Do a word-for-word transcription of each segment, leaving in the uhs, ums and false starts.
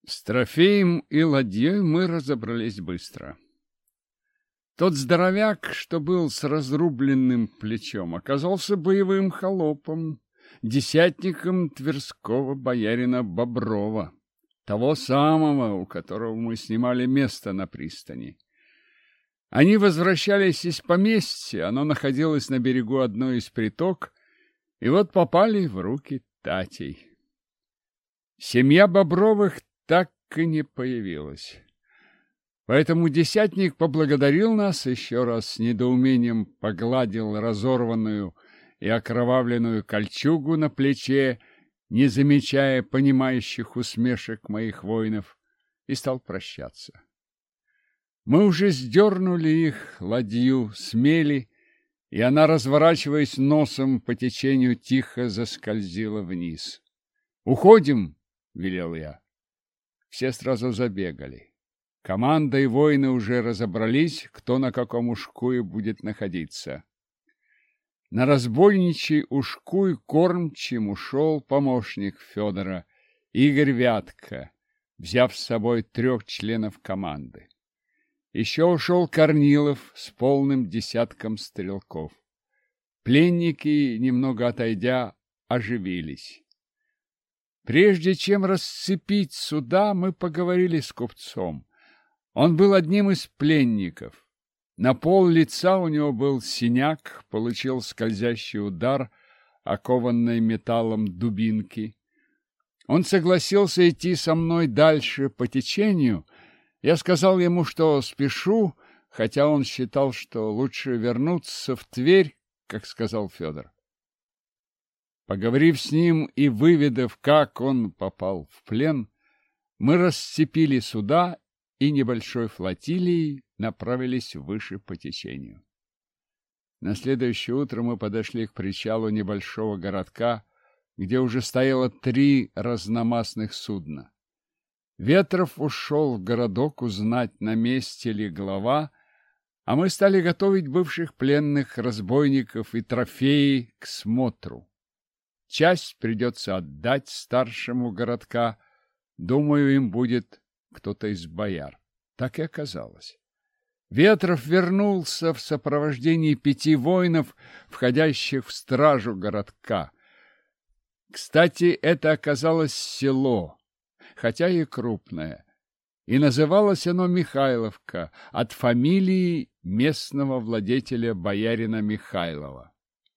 С трофеем и ладьей мы разобрались быстро. Тот здоровяк, что был с разрубленным плечом, оказался боевым холопом, десятником тверского боярина Боброва, того самого, у которого мы снимали место на пристани. Они возвращались из поместья, оно находилось на берегу одной из приток, и вот попали в руки Татей. Семья Бобровых так и не появилась. Поэтому десятник поблагодарил нас, еще раз с недоумением погладил разорванную и окровавленную кольчугу на плече, не замечая понимающих усмешек моих воинов, и стал прощаться. Мы уже сдернули их ладью с мели, и она, разворачиваясь носом по течению, тихо заскользила вниз. «Уходим!» — велел я. Все сразу забегали. Команда и воины уже разобрались, кто на каком ушкуе будет находиться. На разбойничий ушкуй кормчим ушел помощник Федора, Игорь Вятка, взяв с собой трех членов команды. Еще ушел Корнилов с полным десятком стрелков. Пленники, немного отойдя, оживились. Прежде чем расцепить суда, мы поговорили с купцом. Он был одним из пленников. На пол лица у него был синяк, получил скользящий удар, окованной металлом дубинки. Он согласился идти со мной дальше по течению. Я сказал ему, что спешу, хотя он считал, что лучше вернуться в Тверь, как сказал Федор. Поговорив с ним и выведав, как он попал в плен, мы расцепили суда и небольшой флотилией направились выше по течению. На следующее утро мы подошли к причалу небольшого городка, где уже стояло три разномастных судна. Ветров ушел в городок узнать, на месте ли глава, а мы стали готовить бывших пленных разбойников и трофеи к смотру. Часть придется отдать старшему городка, думаю, им будет кто-то из бояр. Так и оказалось. Ветров вернулся в сопровождении пяти воинов, входящих в стражу городка. Кстати, это оказалось село, хотя и крупное, и называлось оно Михайловка от фамилии местного владетеля боярина Михайлова.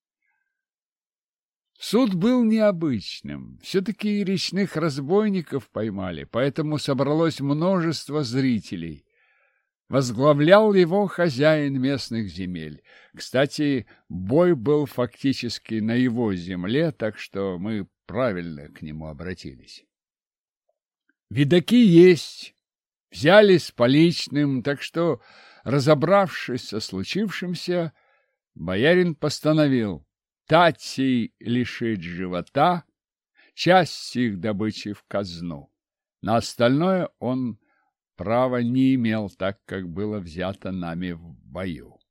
Суд был необычным. Все-таки речных разбойников поймали, поэтому собралось множество зрителей. Возглавлял его хозяин местных земель. Кстати, бой был фактически на его земле, так что мы правильно к нему обратились. Видаки есть, взяли с поличным, так что, разобравшись со случившимся, боярин постановил Татей лишить живота, часть их добычи в казну. На остальное он права не имел, так как было взято нами в бою.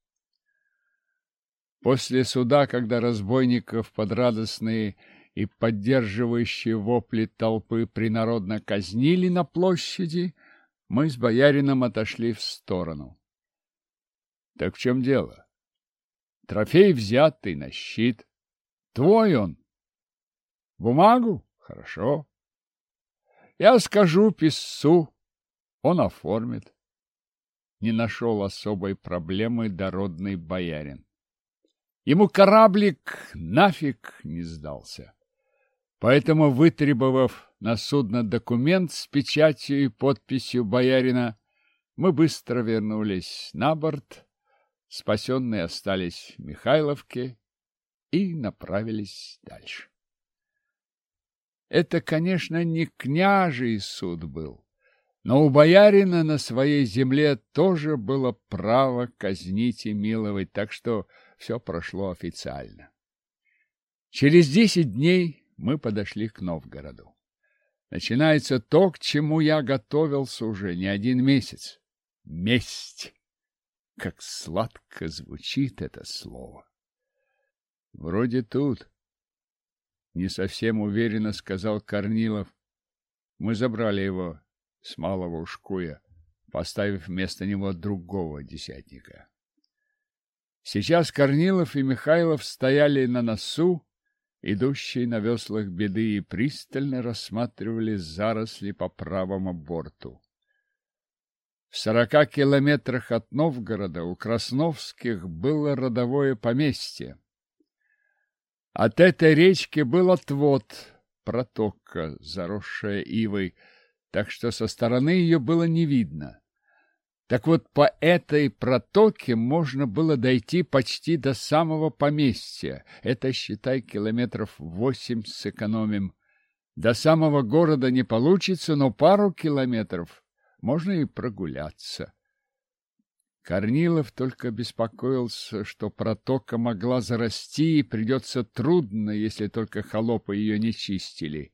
После суда, когда разбойников под радостные и поддерживающие вопли толпы принародно казнили на площади, мы с боярином отошли в сторону. Так в чем дело? Трофей взятый на щит. Твой он. Бумагу? Хорошо. Я скажу писцу, он оформит. Не нашел особой проблемы дородный боярин. Ему кораблик нафиг не сдался. Поэтому, вытребовав на судно документ с печатью и подписью боярина, мы быстро вернулись на борт, спасенные остались в Михайловке и направились дальше. Это, конечно, не княжий суд был, но у боярина на своей земле тоже было право казнить и миловать, так что все прошло официально. Через десять дней мы подошли к Новгороду. Начинается то, к чему я готовился уже не один месяц. Месть! Как сладко звучит это слово! Вроде тут. Не совсем уверенно сказал Корнилов. Мы забрали его. с малого ушкуя, поставив вместо него другого десятника. Сейчас Корнилов и Михайлов стояли на носу, идущие на веслах беды, и пристально рассматривали заросли по правому борту. В сорока километрах от Новгорода у Красновских было родовое поместье. От этой речки был отвод, протока, заросшая ивой, так что со стороны ее было не видно. Так вот, по этой протоке можно было дойти почти до самого поместья. Это, считай, километров восемь сэкономим. До самого города не получится, но пару километров можно и прогуляться. Корнилов только беспокоился, что протока могла зарасти, и придется трудно, если только холопы ее не чистили.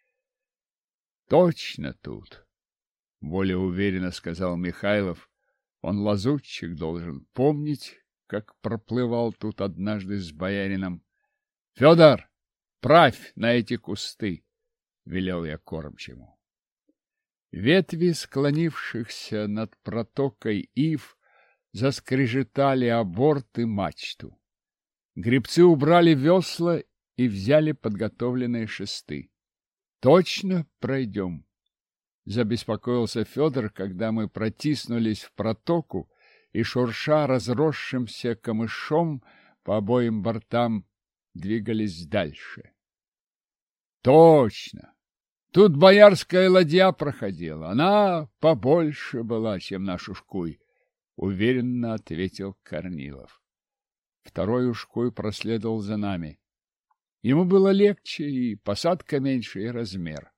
Точно тут, — более уверенно сказал Михайлов. Он, лазутчик, должен помнить, как проплывал тут однажды с боярином. — Федор, правь на эти кусты, — велел я кормчему. Ветви склонившихся над протокой ив заскрежетали о борт и мачту. Гребцы убрали весла и взяли подготовленные шесты. — Точно пройдем? — забеспокоился Федор, когда мы протиснулись в протоку и, шурша разросшимся камышом по обоим бортам, двигались дальше. — Точно! Тут боярская ладья проходила. Она побольше была, чем наш ушкуй, — уверенно ответил Корнилов. Второй ушкуй проследовал за нами. Ему было легче, и посадка меньше, и размер.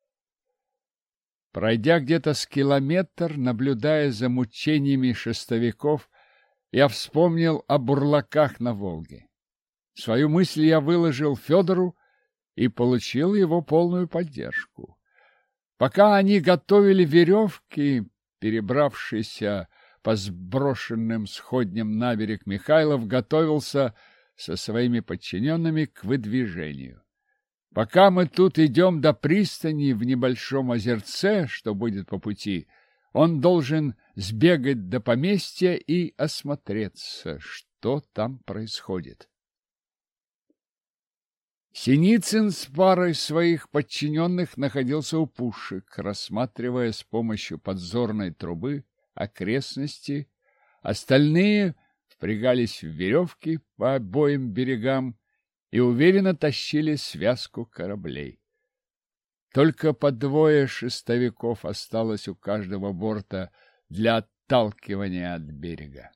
Пройдя где-то с километр, наблюдая за мучениями шестовиков, я вспомнил о бурлаках на Волге. Свою мысль я выложил Федору и получил его полную поддержку. Пока они готовили веревки, перебравшийся по сброшенным сходням на берег Михайлов готовился со своими подчиненными к выдвижению. Пока мы тут идем до пристани в небольшом озерце, что будет по пути, он должен сбегать до поместья и осмотреться, что там происходит. Синицын с парой своих подчиненных находился у пушек, рассматривая с помощью подзорной трубы окрестности. Остальные впрягались в веревки по обоим берегам и уверенно тащили связку кораблей. Только по двое шестовиков осталось у каждого борта для отталкивания от берега.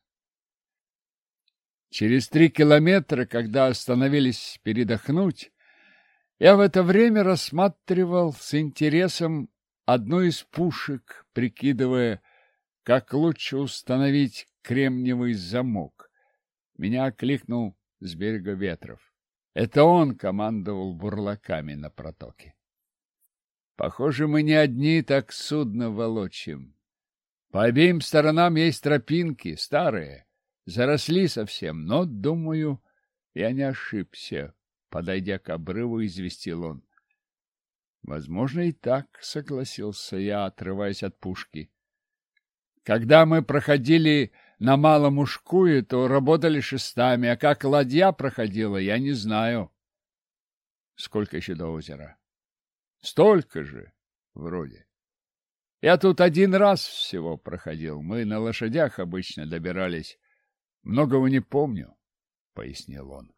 Через три километра, когда остановились передохнуть, я в это время рассматривал с интересом одну из пушек, прикидывая, как лучше установить кремниевый замок. Меня окликнул с берега Ветров. Это он командовал бурлаками на протоке. Похоже, мы не одни так судно волочим. По обеим сторонам есть тропинки, старые, заросли совсем, но, думаю, я не ошибся, подойдя к обрыву, известил он. Возможно, и так, согласился я, отрываясь от пушки. Когда мы проходили на Малом Ушкуе, то работали шестами, а как ладья проходила, я не знаю. Сколько еще до озера? Столько же, вроде. Я тут один раз всего проходил. Мы на лошадях обычно добирались. Многого не помню, — пояснил он.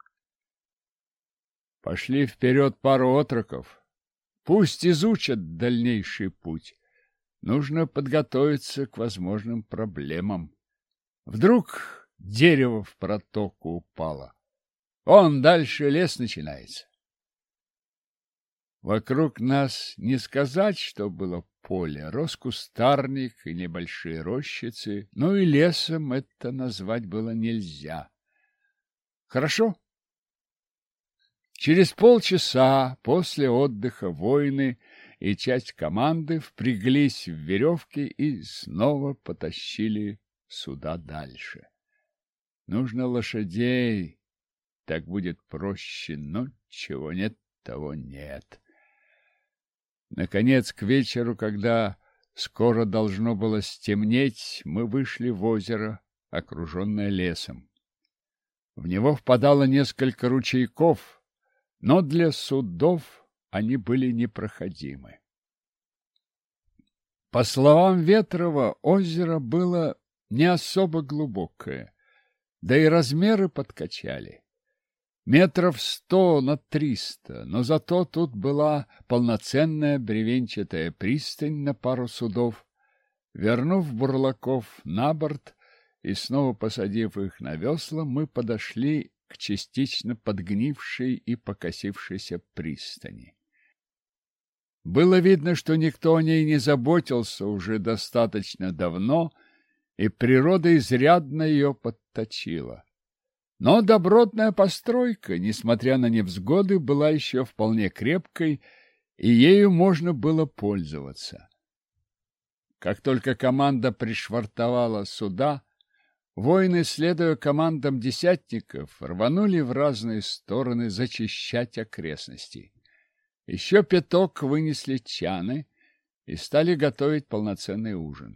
Пошли вперед пару отроков. Пусть изучат дальнейший путь. Нужно подготовиться к возможным проблемам. Вдруг дерево в протоку упало. Вон дальше лес начинается. Вокруг нас не сказать, что было поле, рос кустарник и небольшие рощицы, но и лесом это назвать было нельзя. Хорошо. Через полчаса после отдыха воины и часть команды впряглись в веревки и снова потащили суда дальше. Нужно лошадей, так будет проще, но чего нет, того нет. Наконец, к вечеру, когда Скоро должно было стемнеть, мы вышли в озеро, окруженное лесом. В него впадало несколько ручейков, но для судов они были непроходимы. По словам Ветрова, озеро было не особо глубокое, да и размеры подкачали. Метров сто на триста, но зато тут была полноценная бревенчатая пристань на пару судов. Вернув бурлаков на борт и снова посадив их на весла, мы подошли к частично подгнившей и покосившейся пристани. Было видно, что никто о ней не заботился уже достаточно давно, и природа изрядно ее подточила. Но добротная постройка, несмотря на невзгоды, была еще вполне крепкой, и ею можно было пользоваться. Как только команда пришвартовала суда, воины, следуя командам десятников, рванули в разные стороны зачищать окрестности. Еще пяток вынесли чаны и стали готовить полноценный ужин.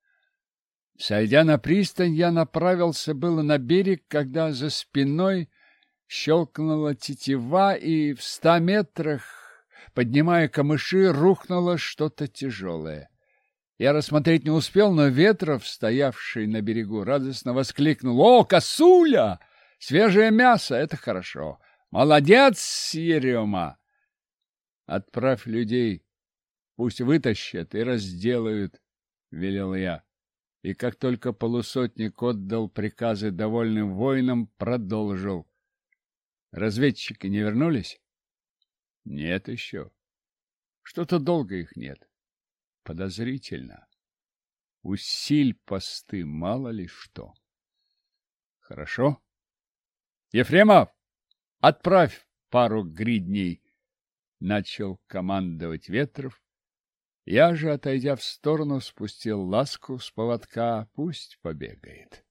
Сойдя на пристань, я направился было на берег, когда за спиной щелкнула тетива, и в ста метрах, поднимая камыши, рухнуло что-то тяжелое. Я рассмотреть не успел, но Ветров, стоявший на берегу, радостно воскликнул: «О, косуля! Свежее мясо! Это хорошо! Молодец, Ерема! Отправь людей, пусть вытащат и разделают», — велел я. И как только полусотник отдал приказы довольным воинам, продолжил: «Разведчики не вернулись?» «Нет еще. Что-то долго их нет. Подозрительно. Усиль посты, мало ли что». «Хорошо. Ефремов, отправь пару гридней», — начал командовать Ветров. Я же, отойдя в сторону, спустил ласку с поводка, пусть побегает.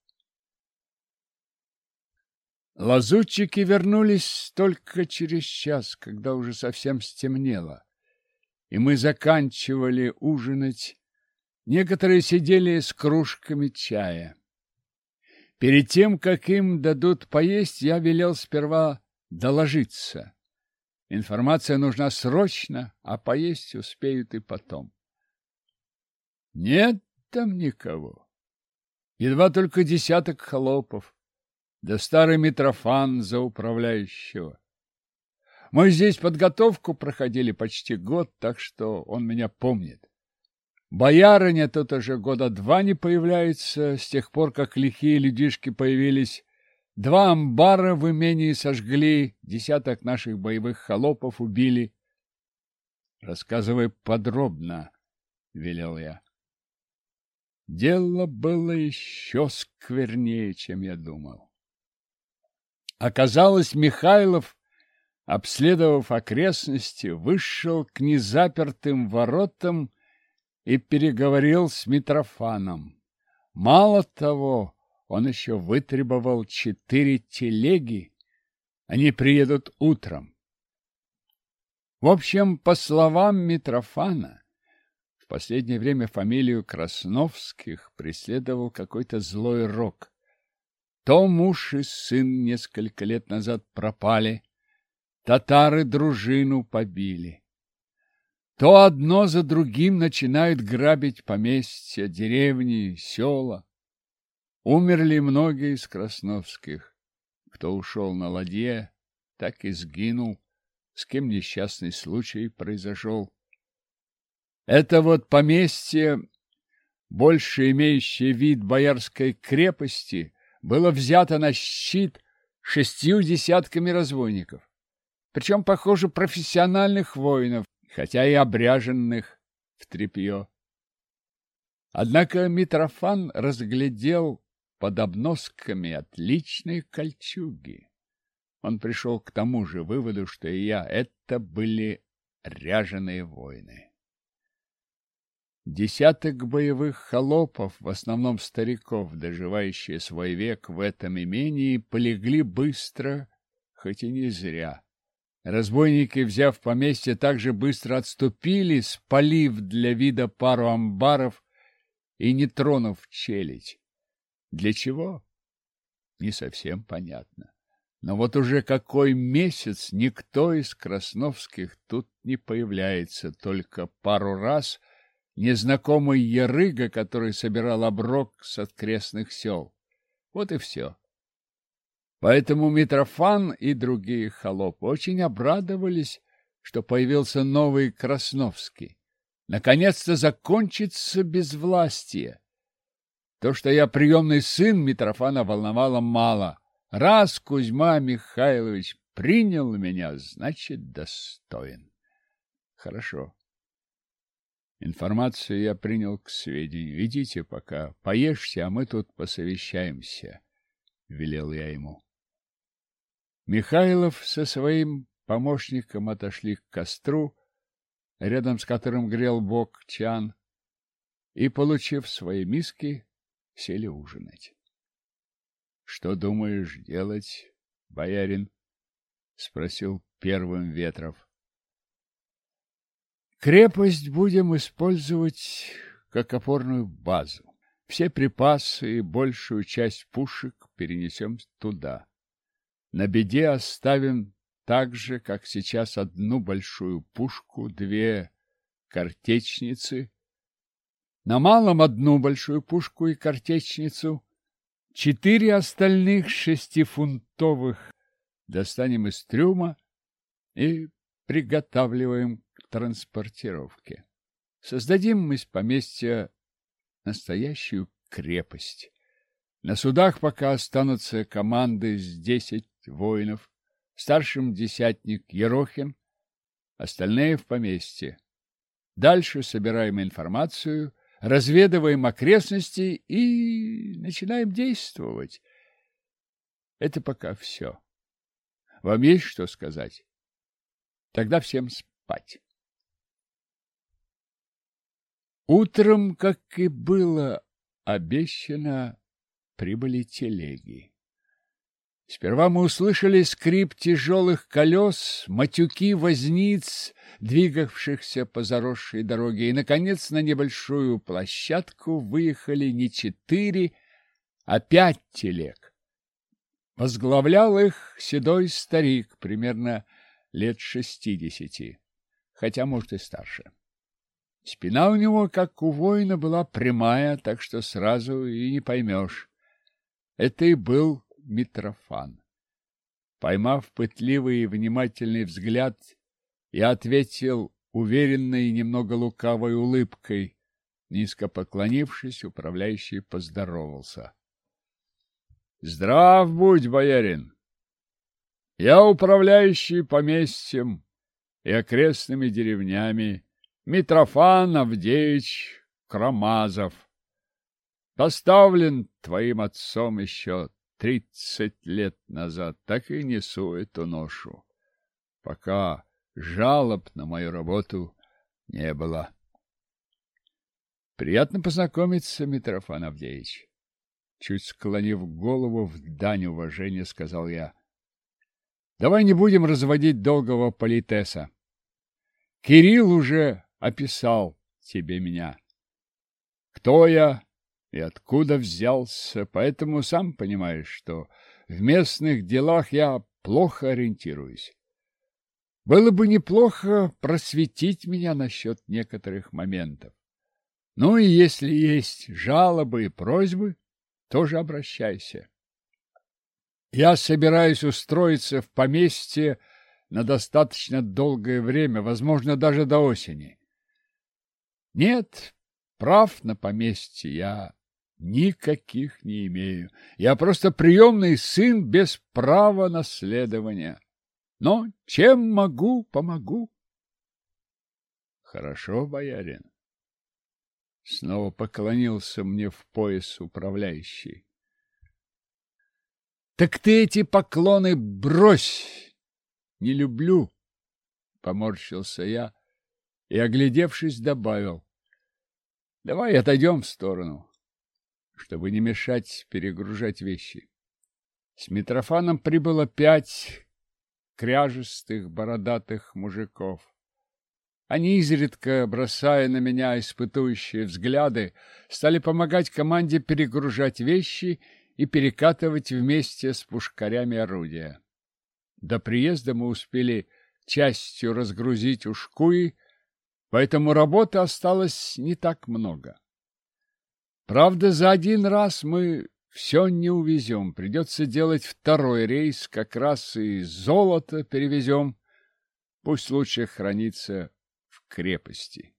Лазутчики вернулись только через час, когда уже совсем стемнело, и мы заканчивали ужинать. Некоторые сидели с кружками чая. Перед тем, как им дадут поесть, я велел сперва доложиться. Информация нужна срочно, а поесть успеют и потом. Нет там никого. Едва только десяток холопов, да старый Митрофан за управляющего. Мы здесь подготовку проходили почти год, так что он меня помнит. Боярыня тут уже года два не появляется, с тех пор, как лихие людишки появились. Два амбара в имении сожгли, десяток наших боевых холопов убили. — Рассказывай подробно, — велел я. Дело было еще сквернее, чем я думал. Оказалось, Михайлов, обследовав окрестности, вышел к незапертым воротам и переговорил с Митрофаном. Мало того, он еще вытребовал четыре телеги. Они приедут утром. В общем, по словам Митрофана, в последнее время фамилию Красновских преследовал какой-то злой рок. То муж и сын несколько лет назад пропали, татары дружину побили. То одно за другим начинают грабить поместья, деревни, села. Умерли многие из Красновских. Кто ушел на ладье, так и сгинул, с кем несчастный случай произошел. Это вот поместье, больше имеющее вид боярской крепости, было взято на щит шестью десятками разбойников. Причем, похоже, профессиональных воинов, хотя и обряженных в тряпье. Однако Митрофан разглядел под обносками отличные кольчуги. Он пришел к тому же выводу, что и я. Это были ряженые воины. Десяток боевых холопов, в основном стариков, доживающие свой век в этом имении, полегли быстро, хоть и не зря. Разбойники, взяв поместье, также быстро отступили, спалив для вида пару амбаров и не тронув челядь. Для чего? Не совсем понятно. Но вот уже какой месяц никто из красновских тут не появляется, только пару раз незнакомый ярыга, который собирал оброк с окрестных сел. Вот и все. Поэтому Митрофан и другие холопы очень обрадовались, что появился новый Красновский. Наконец-то закончится безвластие. То, что я приемный сын Митрофана, волновало мало. Раз Кузьма Михайлович принял меня, значит, достоин. Хорошо. Информацию я принял к сведению. Идите пока, поешьте, а мы тут посовещаемся, — велел я ему. Михайлов со своим помощником отошли к костру, рядом с которым грел бок чан, и, получив свои миски, сели ужинать. — Что думаешь делать, боярин? — спросил первым Ветров. — Крепость будем использовать как опорную базу. Все припасы и большую часть пушек перенесем туда. На беде оставим так же, как сейчас, одну большую пушку, две картечницы, на малом одну большую пушку и картечницу, четыре остальных шестифунтовых достанем из трюма и приготавливаем к транспортировке. Создадим из поместья настоящую крепость. На судах пока останутся команды с десять воинов, старшим десятник Ерохин, остальные в поместье. Дальше собираем информацию, разведываем окрестности и начинаем действовать. Это пока все. Вам есть что сказать? Тогда всем спать. Утром, как и было обещано, прибыли телеги. Сперва мы услышали скрип тяжелых колес, матюки возниц, двигавшихся по заросшей дороге, и, наконец, на небольшую площадку выехали не четыре, а пять телег. Возглавлял их седой старик, примерно лет шестидесяти, хотя, может, и старше. Спина у него, как у воина, была прямая, так что сразу и не поймешь. Это и был Митрофан. Поймав пытливый и внимательный взгляд, я ответил уверенной и немного лукавой улыбкой. Низко поклонившись, управляющий поздоровался. — Здрав будь, боярин! Я управляющий поместьем и окрестными деревнями Митрофан Авдеич Крамазов. Поставлен твоим отцом еще тридцать лет назад, так и несу эту ношу, пока жалоб на мою работу не было. Приятно познакомиться, Митрофан Авдеич. Чуть склонив голову в дань уважения, сказал я. Давай не будем разводить долгого политеса. Кирилл уже описал тебе меня. Кто я и откуда взялся, поэтому сам понимаешь, что в местных делах я плохо ориентируюсь. Было бы неплохо просветить меня насчет некоторых моментов. Ну и если есть жалобы и просьбы, тоже обращайся. Я собираюсь устроиться в поместье на достаточно долгое время, возможно, даже до осени. Нет, прав на поместье я никаких не имею. Я просто приемный сын без права наследования. Но чем могу, помогу. Хорошо, боярин. Снова поклонился мне в пояс управляющий. Так ты эти поклоны брось! Не люблю, поморщился я и, оглядевшись, добавил. Давай отойдем в сторону, чтобы не мешать перегружать вещи. С Митрофаном прибыло пять кряжестых бородатых мужиков. Они, изредка бросая на меня испытующие взгляды, стали помогать команде перегружать вещи и перекатывать вместе с пушкарями орудия. До приезда мы успели частью разгрузить ушкуи, поэтому работы осталось не так много. Правда, за один раз мы все не увезем, придется делать второй рейс, как раз и золото перевезем, пусть лучше хранится в крепости.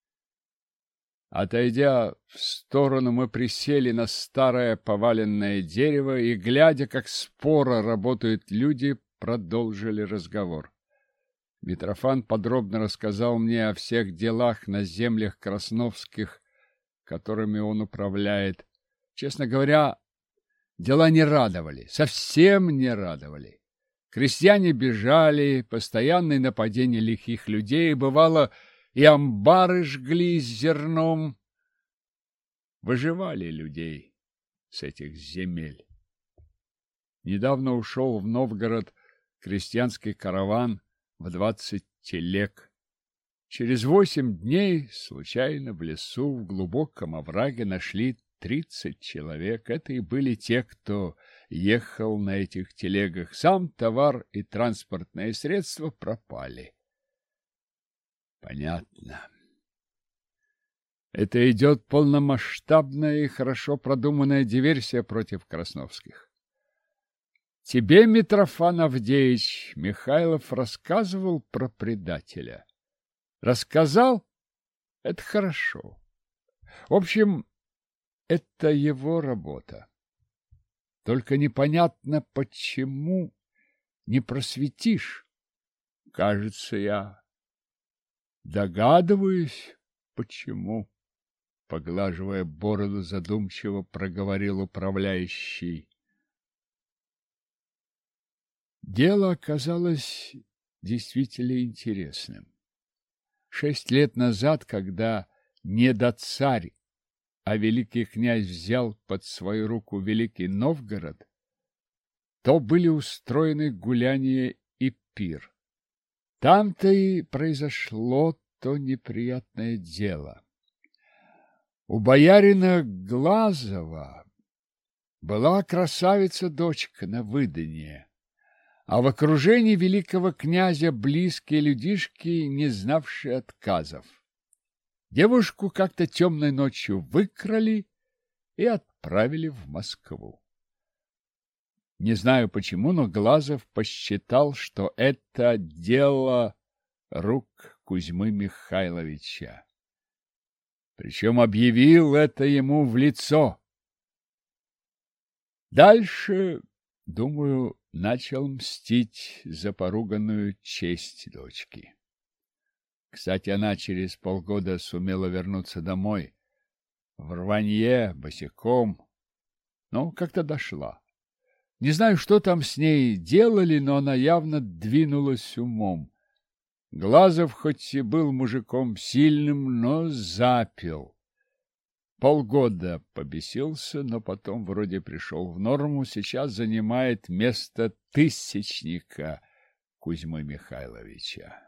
Отойдя в сторону, мы присели на старое поваленное дерево и, глядя, как споро работают люди, продолжили разговор. Митрофан подробно рассказал мне о всех делах на землях Красновских, которыми он управляет. Честно говоря, дела не радовали, совсем не радовали. Крестьяне бежали, постоянные нападения лихих людей, бывало, и амбары жгли с зерном. Выживали людей с этих земель. Недавно ушел в Новгород крестьянский караван в двадцать телег. Через восемь дней случайно в лесу в глубоком овраге нашли тридцать человек. Это и были те, кто ехал на этих телегах. Сам товар и транспортные средства пропали. Понятно. Это идет полномасштабная и хорошо продуманная диверсия против Красновских. Тебе, Митрофан Авдеич, Михайлов рассказывал про предателя. Рассказал? Это хорошо. В общем, это его работа. Только непонятно, почему не просветишь. Кажется, я догадываюсь, почему. Поглаживая бороду, задумчиво проговорил управляющий. Дело оказалось действительно интересным. Шесть лет назад, когда не до царь, а великий князь взял под свою руку Великий Новгород, то были устроены гуляния и пир. Там-то и произошло то неприятное дело. У боярина Глазова была красавица-дочка на выданье, а в окружении великого князя близкие людишки, не знавшие отказов. Девушку как-то темной ночью выкрали и отправили в Москву. Не знаю почему, но Глазов посчитал, что это дело рук Кузьмы Михайловича. Причем объявил это ему в лицо. Дальше, думаю, начал мстить за поруганную честь дочки. Кстати, она через полгода сумела вернуться домой, в рванье, босиком, но как-то дошла. Не знаю, что там с ней делали, но она явно двинулась умом. Глазов хоть и был мужиком сильным, но запил. Полгода побесился, но потом вроде пришел в норму, сейчас занимает место тысячника Кузьмы Михайловича.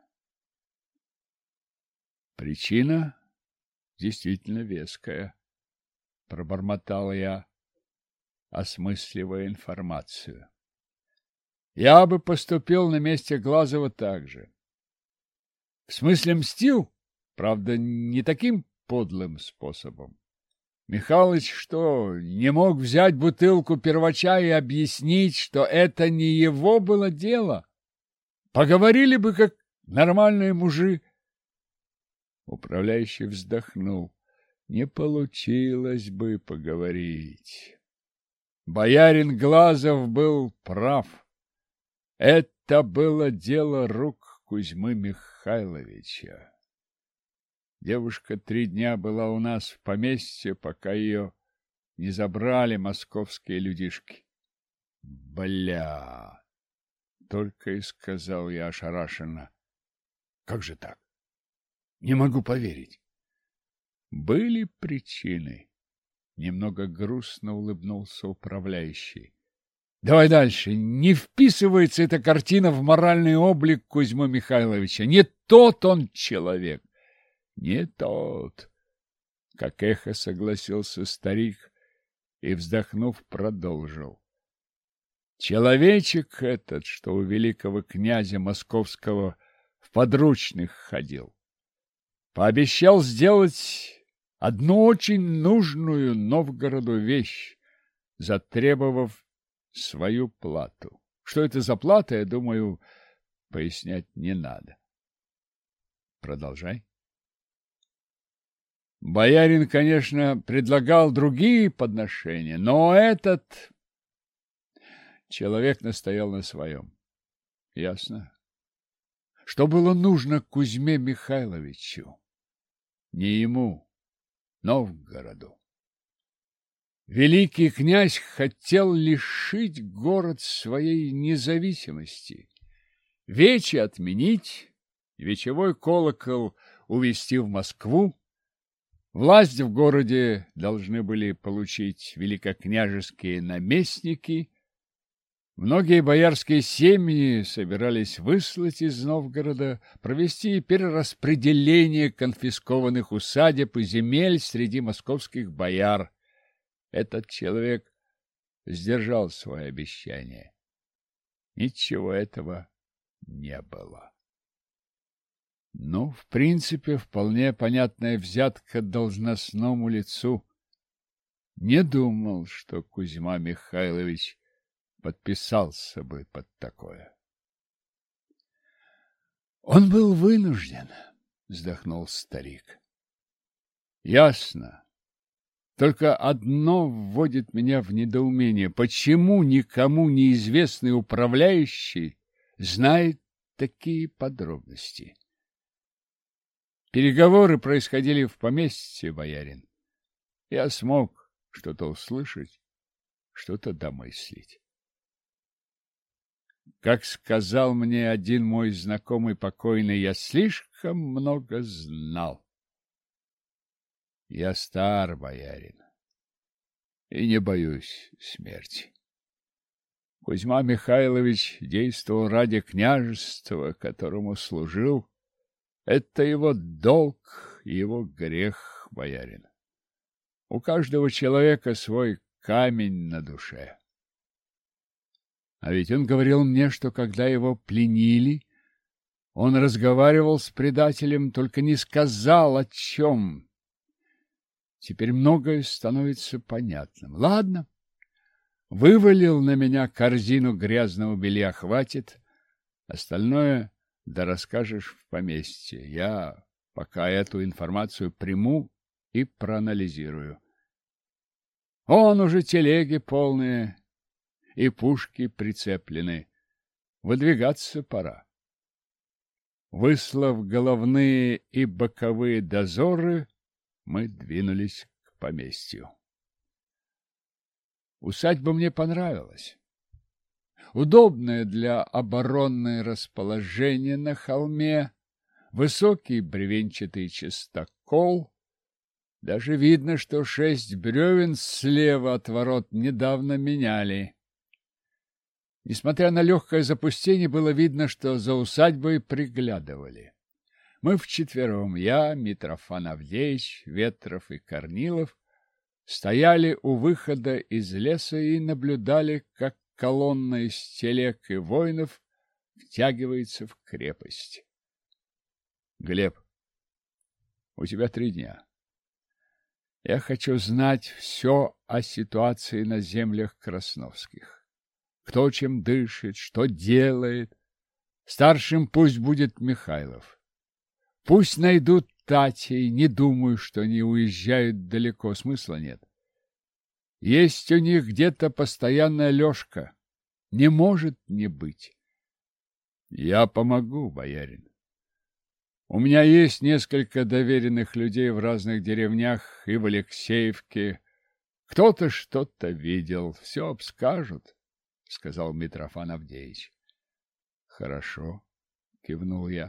Причина действительно веская, пробормотал я, осмысливая информацию. Я бы поступил на месте Глазова так же. В смысле мстил, правда, не таким подлым способом. Михалыч что, не мог взять бутылку первача и объяснить, что это не его было дело? Поговорили бы, как нормальные мужи. Управляющий вздохнул. Не получилось бы поговорить. Боярин Глазов был прав. Это было дело рук Кузьмы Михайловича. Девушка три дня была у нас в поместье, пока ее не забрали московские людишки. Бля! Только и сказал я ошарашенно. Как же так? Не могу поверить. Были причины. Немного грустно улыбнулся управляющий. Давай дальше. Не вписывается эта картина в моральный облик Кузьмы Михайловича. Не тот он человек. Не тот. Как эхо согласился старик и, вздохнув, продолжил. Человечек этот, что у великого князя московского в подручных ходил, пообещал сделать одну очень нужную Новгороду вещь, затребовав свою плату. Что это за плата, я думаю, пояснять не надо. Продолжай. Боярин, конечно, предлагал другие подношения, но этот человек настоял на своем. Ясно. Что было нужно Кузьме Михайловичу? Не ему, Новгороду. Великий князь хотел лишить город своей независимости, вечи отменить, вечевой колокол увезти в Москву. Власть в городе должны были получить великокняжеские наместники. Многие боярские семьи собирались выслать из Новгорода, провести перераспределение конфискованных усадеб и земель среди московских бояр. Этот человек сдержал свое обещание. Ничего этого не было. Ну, в принципе, вполне понятная взятка должностному лицу. Не думал, что Кузьма Михайлович подписался бы под такое. Он был вынужден, вздохнул старик. Ясно. Только одно вводит меня в недоумение. Почему никому неизвестный управляющий знает такие подробности? Переговоры происходили в поместье, боярин. Я смог что-то услышать, что-то домыслить. Как сказал мне один мой знакомый покойный, я слишком много знал. Я стар, боярин, и не боюсь смерти. Кузьма Михайлович действовал ради княжества, которому служил. Это его долг и его грех, боярин. У каждого человека свой камень на душе. А ведь он говорил мне, что когда его пленили, он разговаривал с предателем, только не сказал о чем. Теперь многое становится понятным. Ладно, вывалил на меня корзину грязного белья, хватит. Остальное да расскажешь в поместье. Я пока эту информацию приму и проанализирую. Он уже телеги полные и пушки прицеплены. Выдвигаться пора. Выслав головные и боковые дозоры, мы двинулись к поместью. Усадьба мне понравилась. Удобное для обороны расположение на холме, высокий бревенчатый частокол. Даже видно, что шесть бревен слева от ворот недавно меняли. Несмотря на легкое запустение, было видно, что за усадьбой приглядывали. Мы вчетвером, я, Митрофан Авдеич, Ветров и Корнилов, стояли у выхода из леса и наблюдали, как колонна из телег и воинов втягивается в крепость. Глеб, у тебя три дня. Я хочу знать все о ситуации на землях Красновских. Кто чем дышит, что делает. Старшим пусть будет Михайлов. Пусть найдут Татей, не думаю, что они уезжают далеко, смысла нет. Есть у них где-то постоянная лёжка. Не может не быть. Я помогу, боярин. У меня есть несколько доверенных людей в разных деревнях и в Алексеевке. Кто-то что-то видел, все обскажут, — сказал Митрофан Авдеич. — Хорошо, — кивнул я.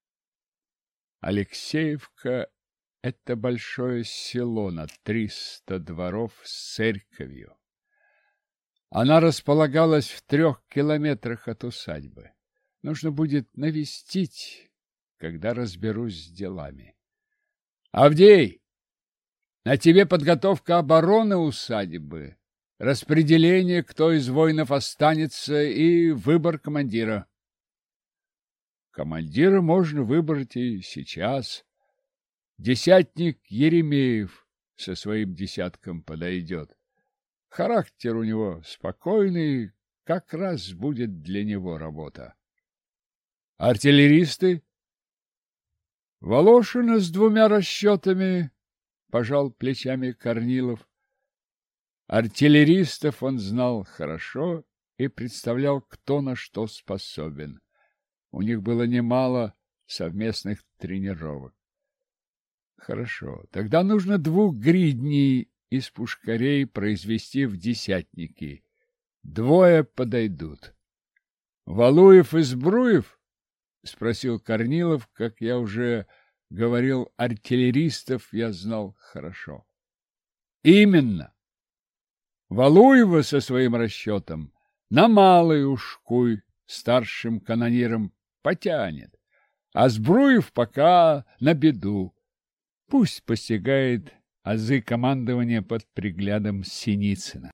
Алексеевка — это большое село на триста дворов с церковью. Она располагалась в трех километрах от усадьбы. Нужно будет навестить, когда разберусь с делами. Авдей, на тебе подготовка обороны усадьбы, распределение, кто из воинов останется, и выбор командира. Командира можно выбрать и сейчас. Десятник Еремеев со своим десятком подойдет. Характер у него спокойный, как раз будет для него работа. Артиллеристы? Волошина с двумя расчетами, пожал плечами Корнилов. Артиллеристов он знал хорошо и представлял, кто на что способен. У них было немало совместных тренировок. Хорошо, тогда нужно двух гридней из пушкарей произвести в десятники. Двое подойдут. Валуев и Збруев? Спросил Корнилов, как я уже говорил, артиллеристов я знал хорошо. Именно. Валуева со своим расчетом на Малый Ушкуй старшим канониром потянет, а Збруев пока на беду. Пусть постигает азы командования под приглядом Синицына.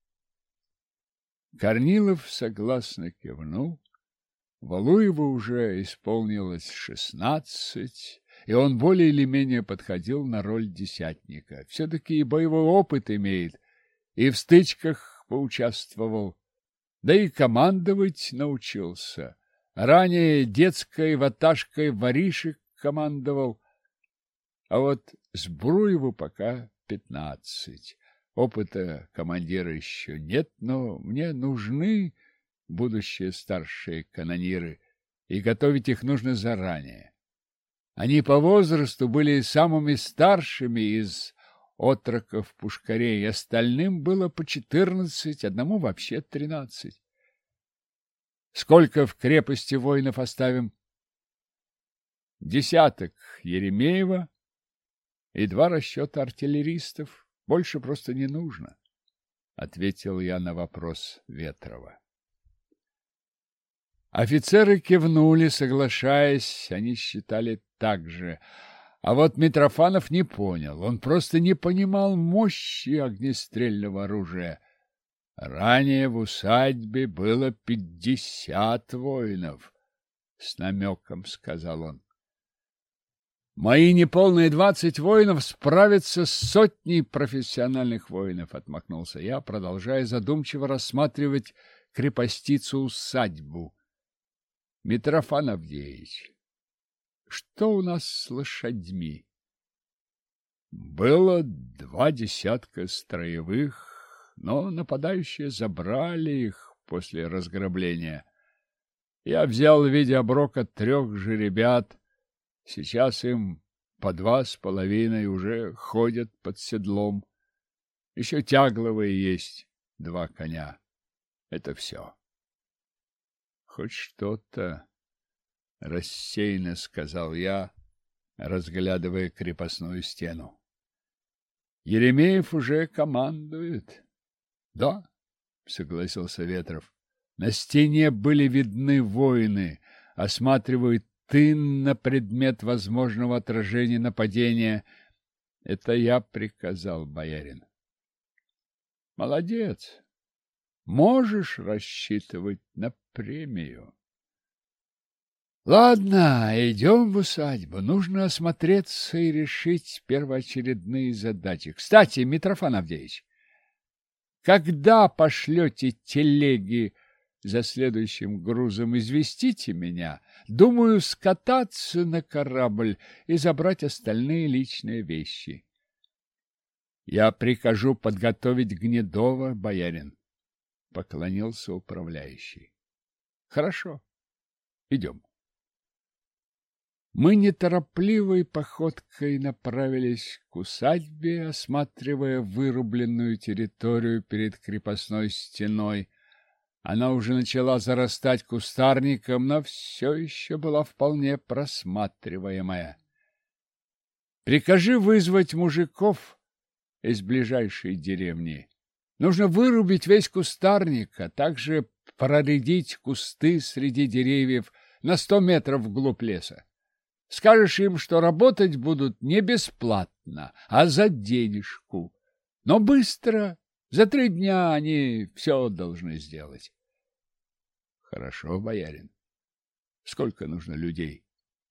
Корнилов согласно кивнул. Валуеву уже исполнилось шестнадцать, и он более или менее подходил на роль десятника. Все-таки и боевой опыт имеет, и в стычках поучаствовал, да и командовать научился. Ранее детской ваташкой воришек командовал, а вот Збруеву пока пятнадцать. Опыта командира еще нет, но мне нужны будущие старшие канониры, и готовить их нужно заранее. Они по возрасту были самыми старшими из отроков пушкарей, остальным было по четырнадцать, одному вообще тринадцать. Сколько в крепости воинов оставим? Десяток Еремеева и два расчета артиллеристов. Больше просто не нужно, — ответил я на вопрос Ветрова. Офицеры кивнули, соглашаясь, они считали так же. А вот Митрофанов не понял, он просто не понимал мощи огнестрельного оружия. Ранее в усадьбе было пятьдесят воинов, — с намеком сказал он. Мои неполные двадцать воинов справятся с сотней профессиональных воинов, — отмахнулся я, продолжая задумчиво рассматривать крепостицу-усадьбу. Митрофан Авдеевич, что у нас с лошадьми? Было два десятка строевых, но нападающие забрали их после разграбления. Я взял в виде оброка трех жеребят. Сейчас им по два с половиной уже ходят под седлом. Еще тягловые есть два коня. Это все. Хоть что-то, — рассеянно сказал я, разглядывая крепостную стену. Еремеев уже командует. Да, — согласился Ветров. На стене были видны воины, осматривают тын на предмет возможного отражения нападения. Это я приказал, боярин. Молодец. Можешь рассчитывать на премию. Ладно, идем в усадьбу. Нужно осмотреться и решить первоочередные задачи. Кстати, Митрофан Авдеевич, когда пошлете телеги за следующим грузом, известите меня. Думаю, скататься на корабль и забрать остальные личные вещи. Я прикажу подготовить Гнедова, боярин, — поклонился управляющий. Хорошо, идем. Мы неторопливой походкой направились к усадьбе, осматривая вырубленную территорию перед крепостной стеной. Она уже начала зарастать кустарником, но все еще была вполне просматриваемая. Прикажи вызвать мужиков из ближайшей деревни. Нужно вырубить весь кустарник, а также проредить кусты среди деревьев на сто метров вглубь леса. Скажешь им, что работать будут не бесплатно, а за денежку. Но быстро, за три дня они все должны сделать. Хорошо, боярин. Сколько нужно людей?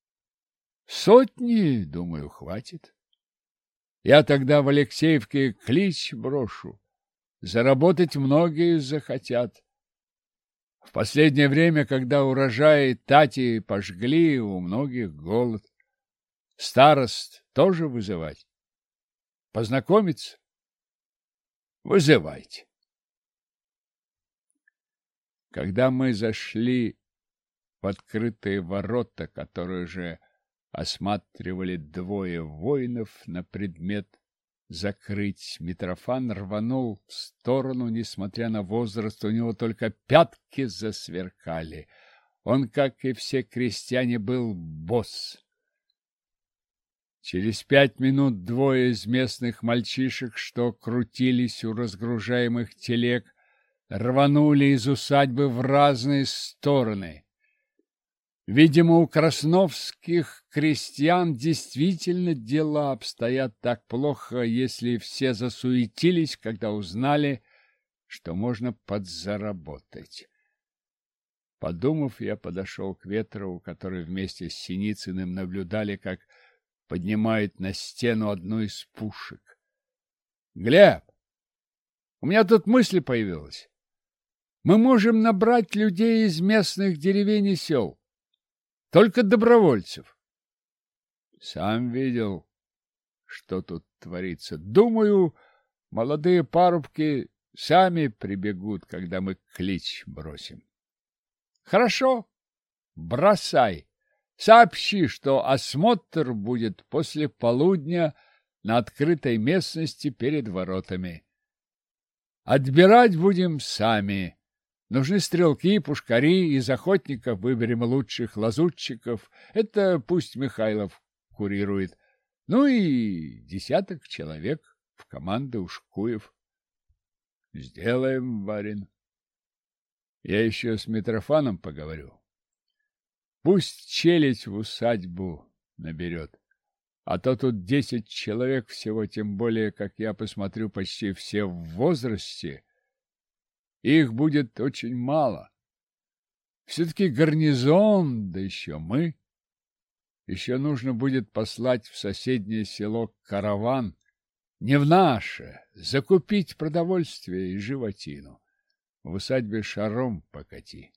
Сотни, думаю, хватит. Я тогда в Алексеевке клич брошу. Заработать многие захотят. В последнее время, когда урожаи тати пожгли, у многих голод. Старост тоже вызывать? Познакомиться? Вызывайте. Когда мы зашли в открытые ворота, которые же осматривали двое воинов на предмет закрыть, Митрофан рванул в сторону, несмотря на возраст, у него только пятки засверкали. Он, как и все крестьяне, был босс. Через пять минут двое из местных мальчишек, что крутились у разгружаемых телег, рванули из усадьбы в разные стороны. Видимо, у красновских крестьян действительно дела обстоят так плохо, если все засуетились, когда узнали, что можно подзаработать. Подумав, я подошел к Ветрову, который вместе с Синицыным наблюдали, как поднимает на стену одну из пушек. — Глеб, у меня тут мысль появилась. Мы можем набрать людей из местных деревень и сел. Только добровольцев. Сам видел, что тут творится. Думаю, молодые парубки сами прибегут, когда мы клич бросим. Хорошо, бросай. Сообщи, что осмотр будет после полудня на открытой местности перед воротами. Отбирать будем сами. Нужны стрелки, пушкари, из охотников выберем лучших лазутчиков. Это пусть Михайлов курирует. Ну и десяток человек в команду Ушкуев. Сделаем, барин. Я еще с Митрофаном поговорю. Пусть челядь в усадьбу наберет. А то тут десять человек всего, тем более, как я посмотрю, почти все в возрасте. Их будет очень мало. Все-таки гарнизон, да еще мы. Еще нужно будет послать в соседнее село караван. Не в наше. Закупить продовольствие и животину. В усадьбе шаром покати.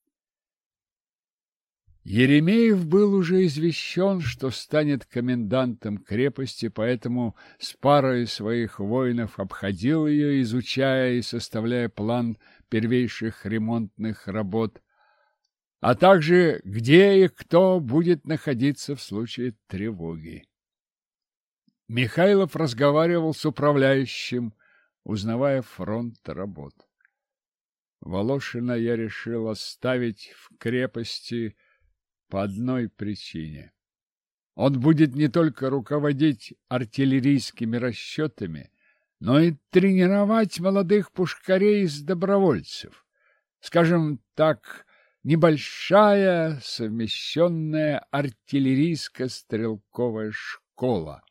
Еремеев был уже извещен, что станет комендантом крепости, поэтому с парой своих воинов обходил ее, изучая и составляя план первейших ремонтных работ, а также где и кто будет находиться в случае тревоги. Михайлов разговаривал с управляющим, узнавая фронт работ. Волошина я решил оставить в крепости по одной причине. Он будет не только руководить артиллерийскими расчетами, но и тренировать молодых пушкарей из добровольцев. Скажем так, небольшая совмещенная артиллерийско-стрелковая школа.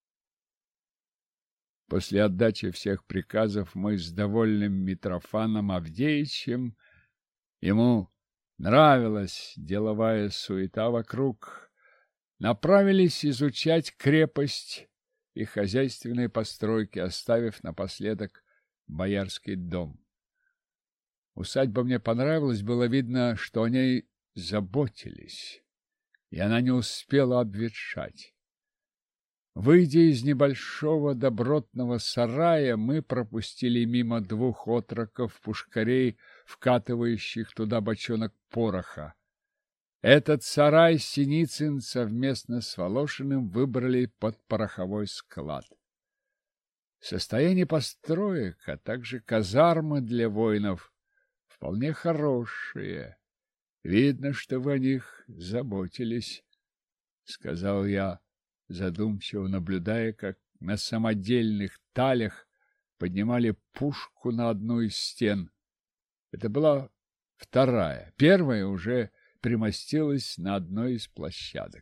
После отдачи всех приказов мы с довольным Митрофаном Авдеичем, ему нравилась деловая суета вокруг, направились изучать крепость и хозяйственные постройки, оставив напоследок боярский дом. Усадьба мне понравилась, было видно, что о ней заботились, и она не успела обветшать. Выйдя из небольшого добротного сарая, мы пропустили мимо двух отроков-пушкарей, вкатывающих туда бочонок пороха. Этот сарай Синицын совместно с Волошиным выбрали под пороховой склад. Состояние построек, а также казармы для воинов вполне хорошие. Видно, что вы о них заботились, — сказал я, задумчиво наблюдая, как на самодельных талях поднимали пушку на одну из стен. Это была вторая. Первая уже примостилась на одной из площадок.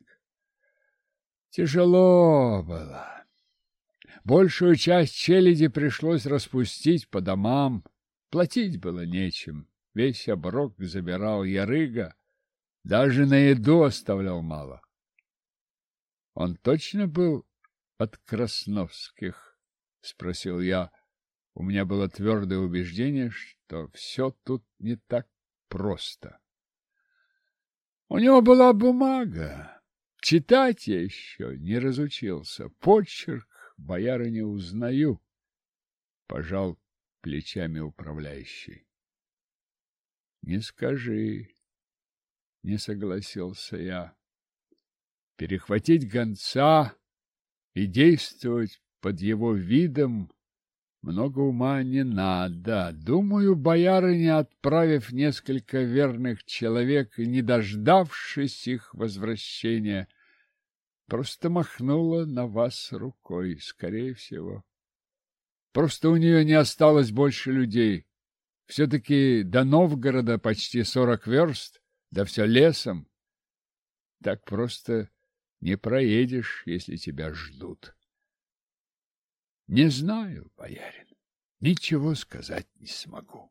Тяжело было. Большую часть челяди пришлось распустить по домам. Платить было нечем. Весь оброк забирал ярыга. Даже на еду оставлял мало. Он точно был от Красновских? — спросил я. У меня было твердое убеждение, что все тут не так просто. У него была бумага. Читать я еще не разучился. Почерк бояры не узнаю, — пожал плечами управляющий. — Не скажи, — не согласился я. Перехватить гонца и действовать под его видом много ума не надо. Думаю, боярыня, отправив несколько верных человек и не дождавшись их возвращения, просто махнула на вас рукой, скорее всего. Просто у нее не осталось больше людей. Все-таки до Новгорода почти сорок верст, да все лесом. Так просто не проедешь, если тебя ждут. Не знаю, боярин, ничего сказать не смогу.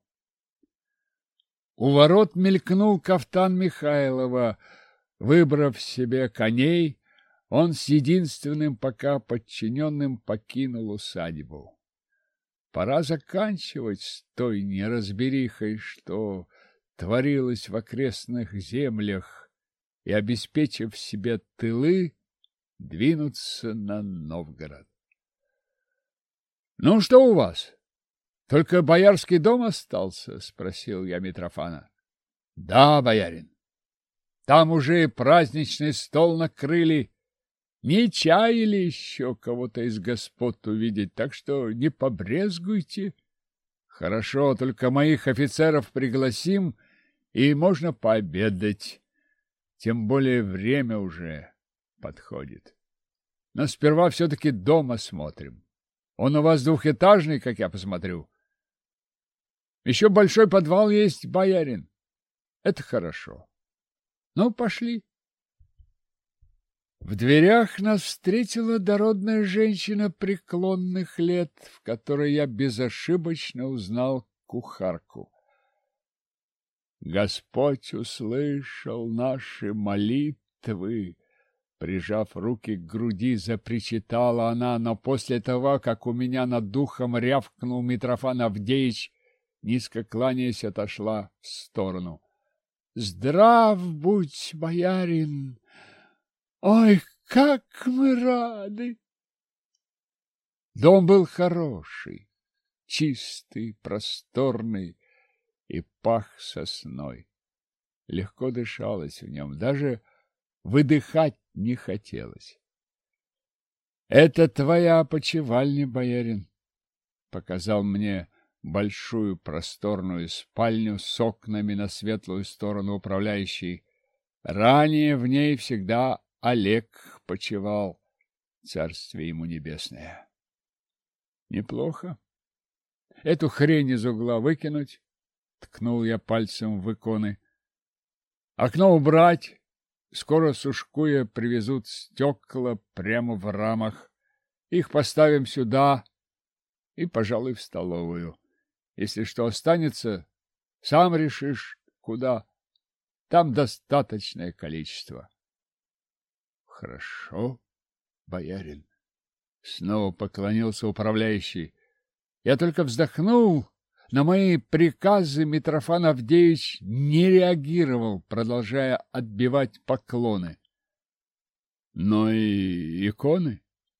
У ворот мелькнул кафтан Михайлова. Выбрав себе коней, он с единственным пока подчиненным покинул усадьбу. Пора заканчивать с той неразберихой, что творилось в окрестных землях, и, обеспечив себе тылы, двинуться на Новгород. — Ну, что у вас? Только боярский дом остался? — спросил я Митрофана. — Да, боярин. Там уже праздничный стол накрыли. Не чаяли еще кого-то из господ увидеть, так что не побрезгуйте. Хорошо, только моих офицеров пригласим, и можно пообедать. Тем более время уже подходит. Но сперва все-таки дом осмотрим. Он у вас двухэтажный, как я посмотрю. Еще большой подвал есть, боярин. Это хорошо. Ну, пошли. В дверях нас встретила дородная женщина преклонных лет, в которой я безошибочно узнал кухарку. Господь услышал наши молитвы. Прижав руки к груди, запричитала она, но после того, как у меня над духом рявкнул Митрофан Авдеич, низко кланяясь, отошла в сторону. — Здрав будь, боярин! Ой, как мы рады! Дом был хороший, чистый, просторный и пах сосной. Легко дышалось в нем, даже выдыхать не хотелось. — Это твоя опочивальня, боярин, — показал мне большую просторную спальню с окнами на светлую сторону управляющей. Ранее в ней всегда Олег почивал, царствие ему небесное. — Неплохо. Эту хрень из угла выкинуть, — ткнул я пальцем в иконы. — Окно убрать. Скоро сушкуя привезут стекла прямо в рамах. Их поставим сюда и, пожалуй, в столовую. Если что останется, сам решишь, куда. Там достаточное количество. — Хорошо, боярин. Снова поклонился управляющий. Я только вздохнул. На мои приказы Митрофан Авдеич не реагировал, продолжая отбивать поклоны. Но и иконы.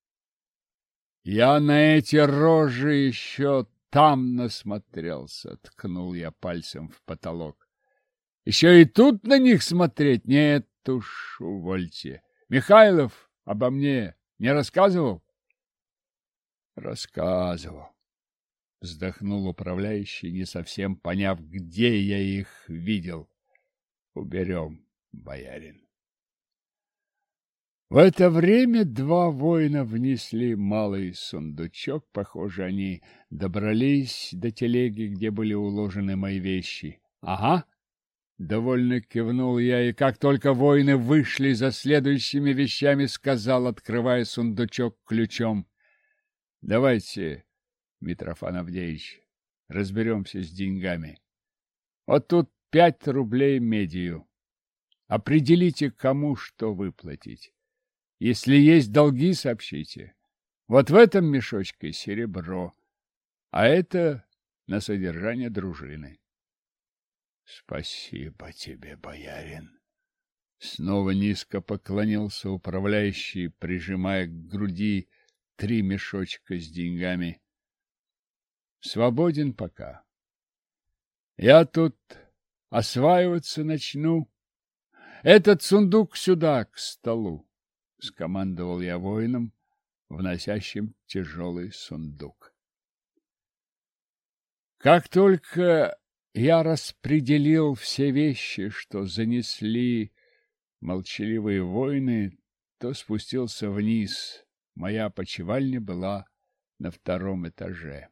Я на эти рожи еще там насмотрелся, ткнул я пальцем в потолок. Еще и тут на них смотреть? Нет уж, увольте. Михайлов обо мне не рассказывал? Рассказывал. Вздохнул управляющий, не совсем поняв, где я их видел. Уберем, боярин. В это время два воина внесли малый сундучок. Похоже, они добрались до телеги, где были уложены мои вещи. Ага, довольно кивнул я, и как только воины вышли за следующими вещами, сказал, открывая сундучок ключом: давайте, Митрофан Авдеевич, разберемся с деньгами. Вот тут пять рублей медью. Определите, кому что выплатить. Если есть долги, сообщите. Вот в этом мешочке серебро, а это на содержание дружины. Спасибо тебе, боярин. Снова низко поклонился управляющий, прижимая к груди три мешочка с деньгами. Свободен пока. Я тут осваиваться начну. Этот сундук сюда, к столу. — скомандовал я воинам, вносящим тяжелый сундук. Как только я распределил все вещи, что занесли молчаливые воины, то спустился вниз. Моя опочивальня была на втором этаже.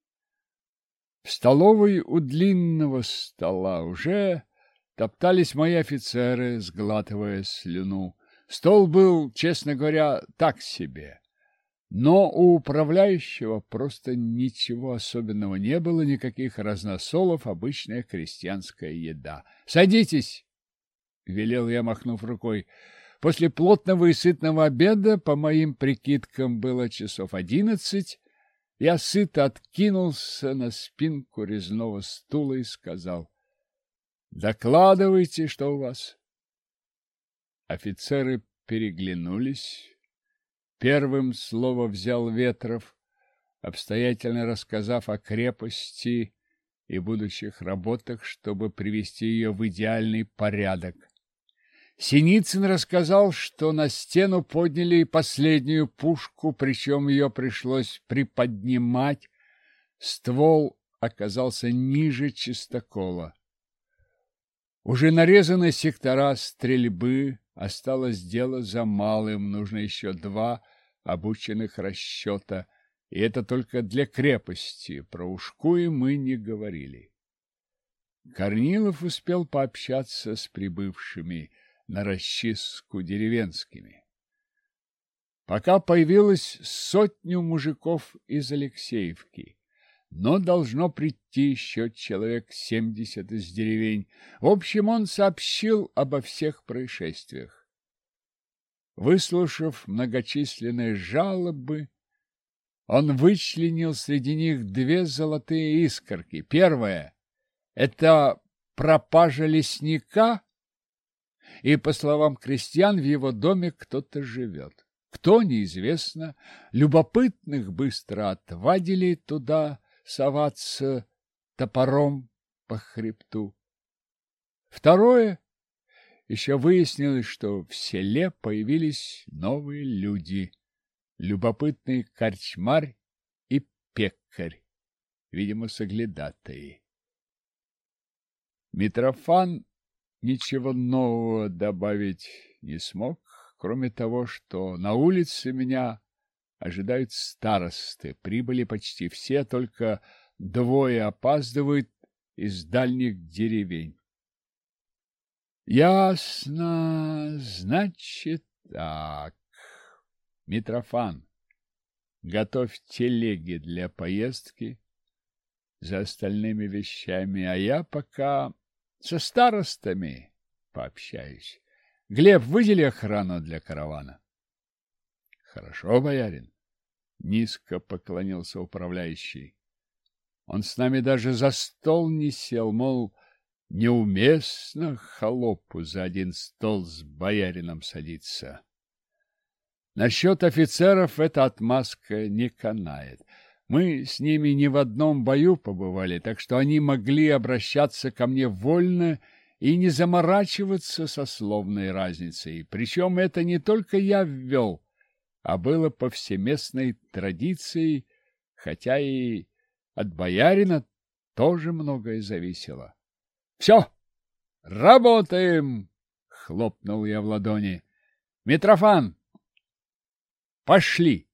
В столовой у длинного стола уже топтались мои офицеры, сглатывая слюну. Стол был, честно говоря, так себе. Но у управляющего просто ничего особенного не было, никаких разносолов, обычная крестьянская еда. «Садитесь!» — велел я, махнув рукой. После плотного и сытного обеда, по моим прикидкам, было часов одиннадцать, я сыто откинулся на спинку резного стула и сказал: «Докладывайте, что у вас». Офицеры переглянулись. Первым слово взял Ветров, обстоятельно рассказав о крепости и будущих работах, чтобы привести ее в идеальный порядок. Синицын рассказал, что на стену подняли последнюю пушку, причем ее пришлось приподнимать. Ствол оказался ниже чистокола. Уже нарезаны сектора стрельбы, осталось дело за малым, нужно еще два обученных расчета, и это только для крепости, про Ушкуи мы не говорили. Корнилов успел пообщаться с прибывшими на расчистку деревенскими. Пока появилось сотню мужиков из Алексеевки, но должно прийти еще человек семьдесят из деревень. В общем, он сообщил обо всех происшествиях. Выслушав многочисленные жалобы, он вычленил среди них две золотые искорки. Первая — это пропажа лесника, и, по словам крестьян, в его доме кто-то живет. Кто — неизвестно. Любопытных быстро отвадили туда соваться топором по хребту. Второе. Еще выяснилось, что в селе появились новые люди. Любопытный корчмарь и пекарь, видимо, соглядатаи. Митрофан ничего нового добавить не смог, кроме того, что на улице меня ожидают старосты. Прибыли почти все, только двое опаздывают из дальних деревень. Ясно, значит так. Митрофан, готовь телеги для поездки за остальными вещами, а я пока со старостами пообщаюсь. Глеб, выдели охрану для каравана. Хорошо, боярин. Низко поклонился управляющий. Он с нами даже за стол не сел, мол, неуместно холопу за один стол с боярином садиться. Насчет офицеров эта отмазка не канает. Мы с ними ни в одном бою побывали, так что они могли обращаться ко мне вольно и не заморачиваться сословной разницей. Причем это не только я ввел, а было повсеместной традицией, хотя и от боярина тоже многое зависело. — Все, работаем! — хлопнул я в ладони. — Митрофан, Пошли!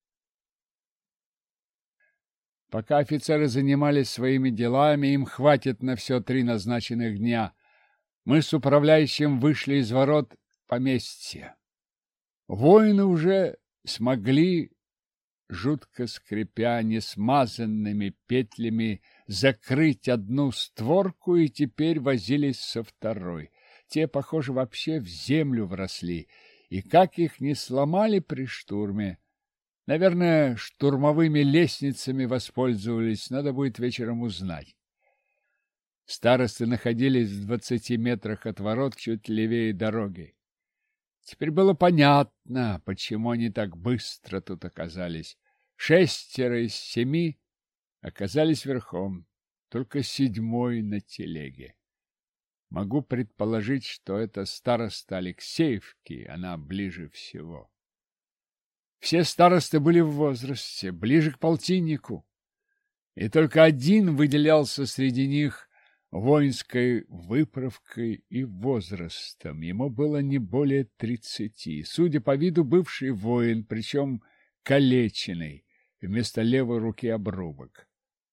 Пока офицеры занимались своими делами, им хватит на все три назначенных дня. Мы с управляющим вышли из ворот поместья. Воины уже смогли, жутко скрипя несмазанными петлями, закрыть одну створку и теперь возились со второй. Те, похоже, вообще в землю вросли, и как их не сломали при штурме. Наверное, штурмовыми лестницами воспользовались, надо будет вечером узнать. Старосты находились в двадцати метрах от ворот, чуть левее дороги. Теперь было понятно, почему они так быстро тут оказались. Шестеро из семи оказались верхом, только седьмой на телеге. Могу предположить, что это староста Алексеевки, она ближе всего. Все старосты были в возрасте, ближе к полтиннику, и только один выделялся среди них воинской выправкой и возрастом. Ему было не более тридцати. Судя по виду, бывший воин, причем калеченный, вместо левой руки обрубок.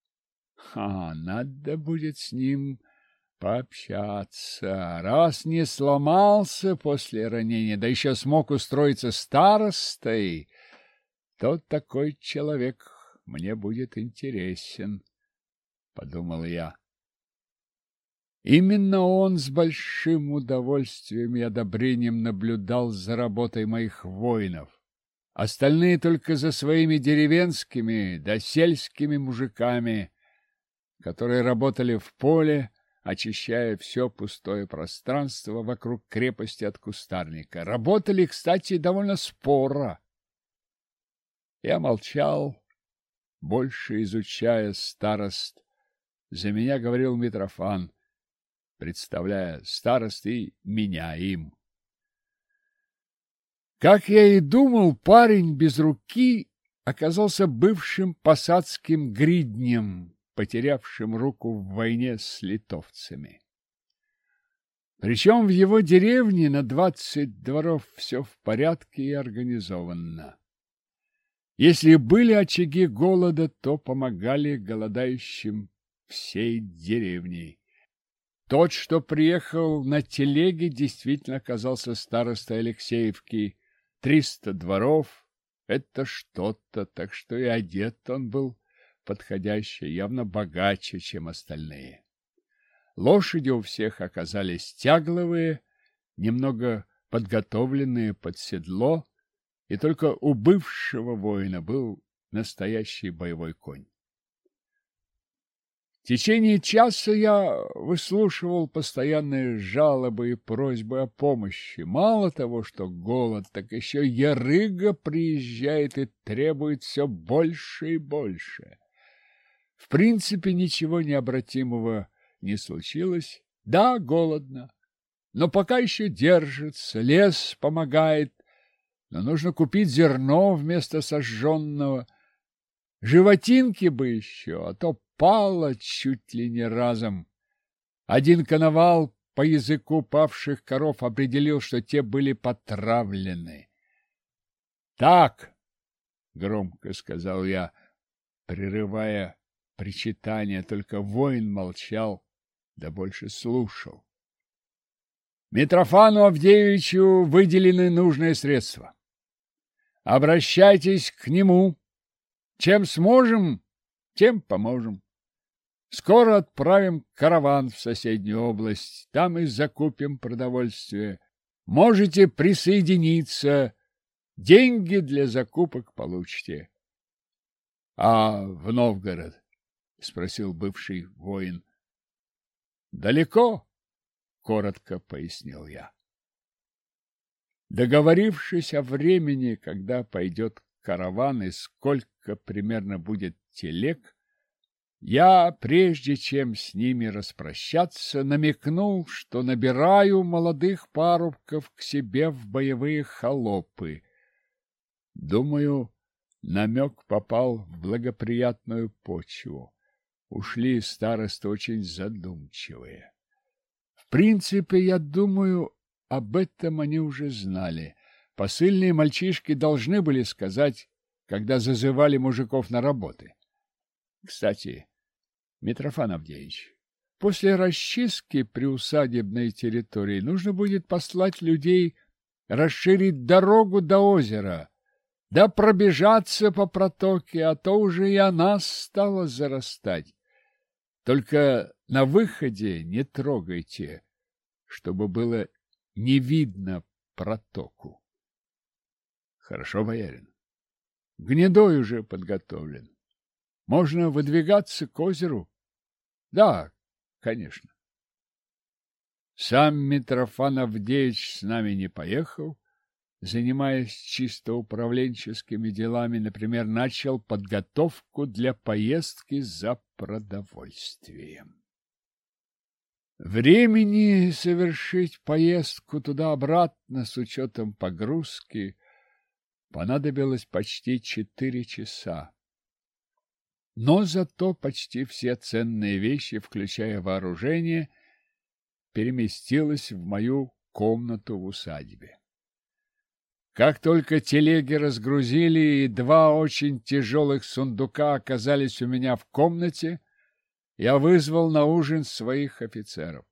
А, надо будет с ним пообщаться. Раз не сломался после ранения, да еще смог устроиться старостой, то такой человек мне будет интересен, — подумал я. Именно он с большим удовольствием и одобрением наблюдал за работой моих воинов. Остальные только за своими деревенскими да сельскими мужиками, которые работали в поле, очищая все пустое пространство вокруг крепости от кустарника. Работали, кстати, довольно споро. Я молчал, больше изучая старост. За меня говорил Митрофан, представляя старост и меня им. Как я и думал, парень без руки оказался бывшим посадским гриднем, потерявшим руку в войне с литовцами. Причем в его деревне на двадцать дворов все в порядке и организованно. Если были очаги голода, то помогали голодающим всей деревней. Тот, что приехал на телеге, действительно оказался старостой Алексеевки. Триста дворов — это что-то, так что и одет он был подходяще, явно богаче, чем остальные. Лошади у всех оказались тягловые, немного подготовленные под седло, и только у бывшего воина был настоящий боевой конь. В течение часа я выслушивал постоянные жалобы и просьбы о помощи. Мало того, что голод, так еще ярыга приезжает и требует все больше и больше. В принципе, ничего необратимого не случилось. Да, голодно, но пока еще держится, лес помогает, но нужно купить зерно вместо сожженного. Животинки бы еще, а то пало чуть ли не разом. Один коновал по языку павших коров определил, что те были потравлены. — Так, — громко сказал я, прерывая причитание, только воин молчал, да больше слушал. Митрофану Авдеевичу выделены нужные средства. Обращайтесь к нему. Чем сможем, тем поможем. Скоро отправим караван в соседнюю область, там и закупим продовольствие. Можете присоединиться, деньги для закупок получите. — А в Новгород? — спросил бывший воин. — Далеко, — коротко пояснил я. Договорившись о времени, когда пойдет караван и сколько примерно будет телег, я, прежде чем с ними распрощаться, намекнул, что набираю молодых парубков к себе в боевые холопы. Думаю, намек попал в благоприятную почву. Ушли старосты очень задумчивые. В принципе, я думаю, об этом они уже знали. Посыльные мальчишки должны были сказать, когда зазывали мужиков на работы. Кстати, Митрофан Авдеевич, после расчистки приусадебной территории нужно будет послать людей расширить дорогу до озера, да пробежаться по протоке, а то уже и она стала зарастать. Только на выходе не трогайте, чтобы было не видно протоку. Хорошо, боярин. Гнедой уже подготовлен. Можно выдвигаться к озеру? Да, конечно. Сам Митрофан Авдеевич с нами не поехал, занимаясь чисто управленческими делами, например, начал подготовку для поездки за продовольствием. Времени совершить поездку туда-обратно с учетом погрузки понадобилось почти четыре часа. Но зато почти все ценные вещи, включая вооружение, переместилось в мою комнату в усадьбе. Как только телеги разгрузили и два очень тяжелых сундука оказались у меня в комнате, я вызвал на ужин своих офицеров.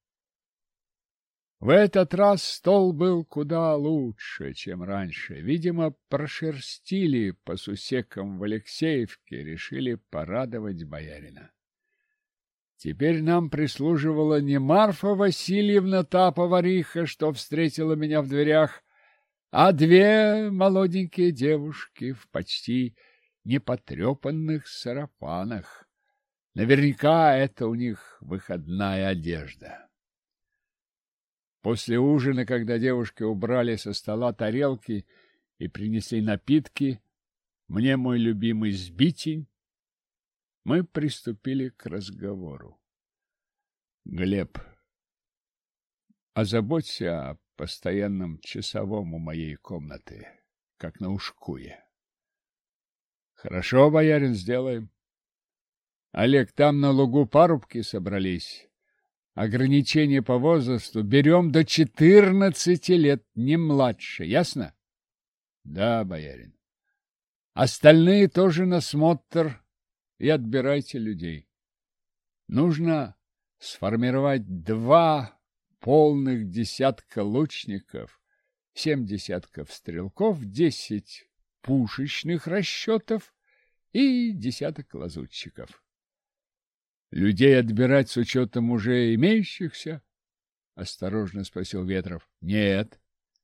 В этот раз стол был куда лучше, чем раньше. Видимо, прошерстили по сусекам в Алексеевке, решили порадовать боярина. Теперь нам прислуживала не Марфа Васильевна, та повариха, что встретила меня в дверях, а две молоденькие девушки в почти непотрепанных сарафанах. Наверняка это у них выходная одежда. После ужина, когда девушки убрали со стола тарелки и принесли напитки, мне мой любимый сбитень, мы приступили к разговору. Глеб, озаботься о постоянном часовом у моей комнаты, как на Ушкуе. Хорошо, боярин, сделаем. Олег, там на лугу парубки собрались. Ограничение по возрасту берем до четырнадцати лет, не младше, ясно? Да, боярин. Остальные тоже на смотр и отбирайте людей. Нужно сформировать два полных десятка лучников, семь десятков стрелков, десять пушечных расчетов и десяток лазутчиков. Людей отбирать с учетом уже имеющихся? Осторожно спросил Ветров. Нет,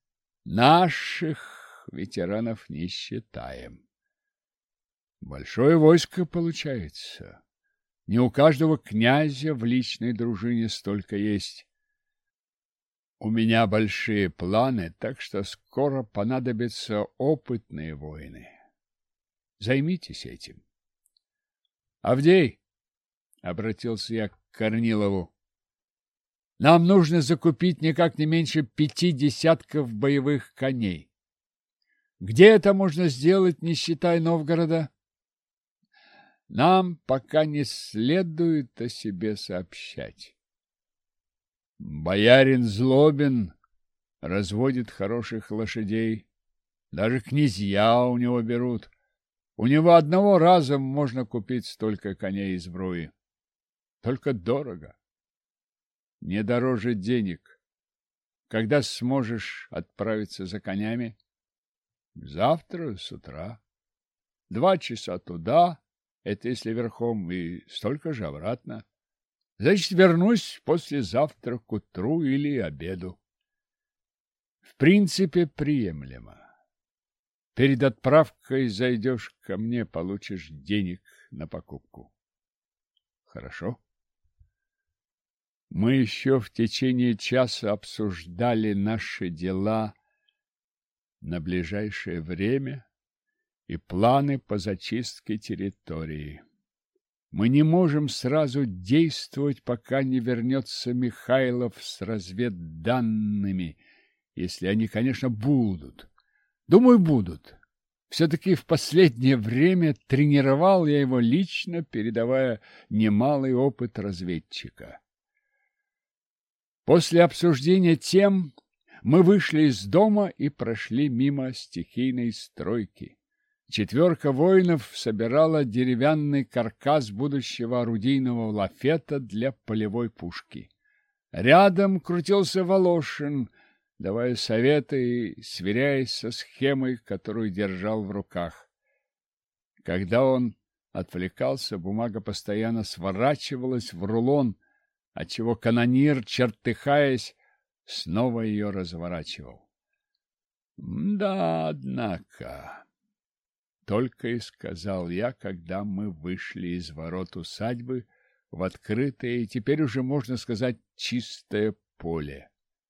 наших ветеранов не считаем. Большое войско получается. Не у каждого князя в личной дружине столько есть. У меня большие планы, так что скоро понадобятся опытные воины. Займитесь этим. Авдей, обратился я к Корнилову, нам нужно закупить никак не меньше пяти десятков боевых коней. Где это можно сделать, не считая Новгорода? Нам пока не следует о себе сообщать. Боярин Злобин разводит хороших лошадей. Даже князья у него берут. У него одного раза можно купить столько коней и сбруи. Только дорого. Не дороже денег. Когда сможешь отправиться за конями? Завтра с утра. Два часа туда, это если верхом, и столько же обратно. Значит, вернусь послезавтра к утру или обеду. В принципе, приемлемо. Перед отправкой зайдешь ко мне, получишь денег на покупку. Хорошо? Мы еще в течение часа обсуждали наши дела на ближайшее время и планы по зачистке территории. Мы не можем сразу действовать, пока не вернется Михайлов с разведданными, если они, конечно, будут. Думаю, будут. Все-таки в последнее время тренировал я его лично, передавая немалый опыт разведчика. После обсуждения тем Мы вышли из дома и прошли мимо стихийной стройки. Четверка воинов собирала деревянный каркас будущего орудийного лафета для полевой пушки. Рядом крутился Волошин, давая советы и сверяясь со схемой, которую держал в руках. Когда он отвлекался, бумага постоянно сворачивалась в рулон, отчего канонир, чертыхаясь, снова ее разворачивал. Да, однако, только и сказал я, когда мы вышли из ворот усадьбы в открытое и теперь уже, можно сказать, чистое поле.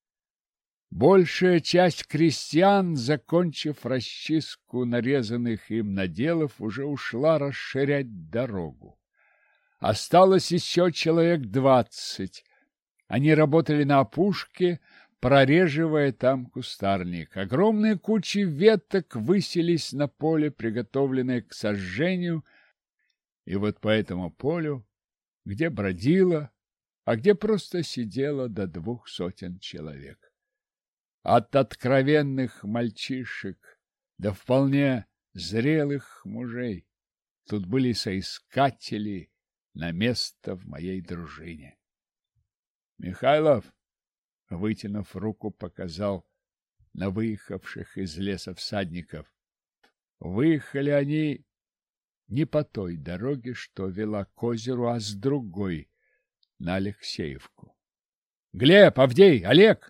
Большая часть крестьян, закончив расчистку нарезанных им наделов, уже ушла расширять дорогу. Осталось еще человек двадцать. Они работали на опушке, прореживая там кустарник. Огромные кучи веток высились на поле, приготовленное к сожжению, и вот по этому полю, где бродило, а где просто сидело до двух сотен человек. От откровенных мальчишек до вполне зрелых мужей. Тут были соискатели на место в моей дружине. Михайлов, вытянув руку, показал на выехавших из леса всадников. Выехали они не по той дороге, что вела к озеру, а с другой, на Алексеевку. — Глеб, Авдей, Олег!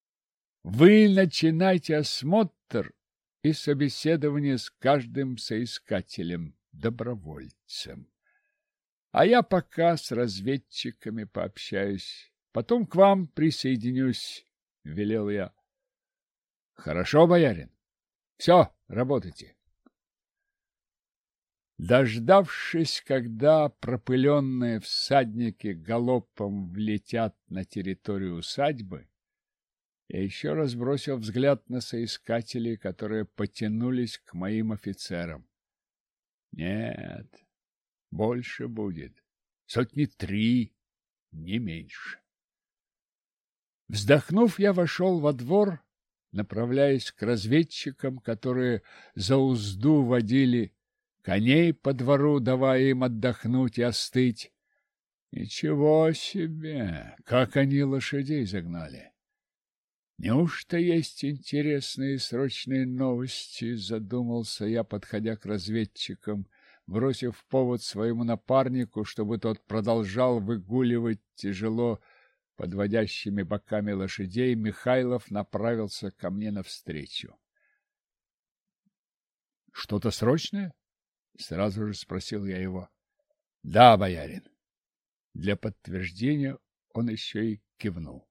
Вы начинайте осмотр и собеседование с каждым соискателем, добровольцем. А я пока с разведчиками пообщаюсь, потом к вам присоединюсь, — велел я. — Хорошо, боярин. Все, работайте. Дождавшись, когда пропыленные всадники галопом влетят на территорию усадьбы, я еще раз бросил взгляд на соискателей, которые потянулись к моим офицерам. Нет, больше будет. Сотни три, не меньше. Вздохнув, я вошел во двор, направляясь к разведчикам, которые за узду водили коней по двору, давая им отдохнуть и остыть. Ничего себе, как они лошадей загнали! Неужто есть интересные срочные новости, задумался я, подходя к разведчикам, бросив повод своему напарнику, чтобы тот продолжал выгуливать тяжело подводящими боками лошадей. Михайлов направился ко мне навстречу. — Что-то срочное? — сразу же спросил я его. — Да, боярин. Для подтверждения он еще и кивнул.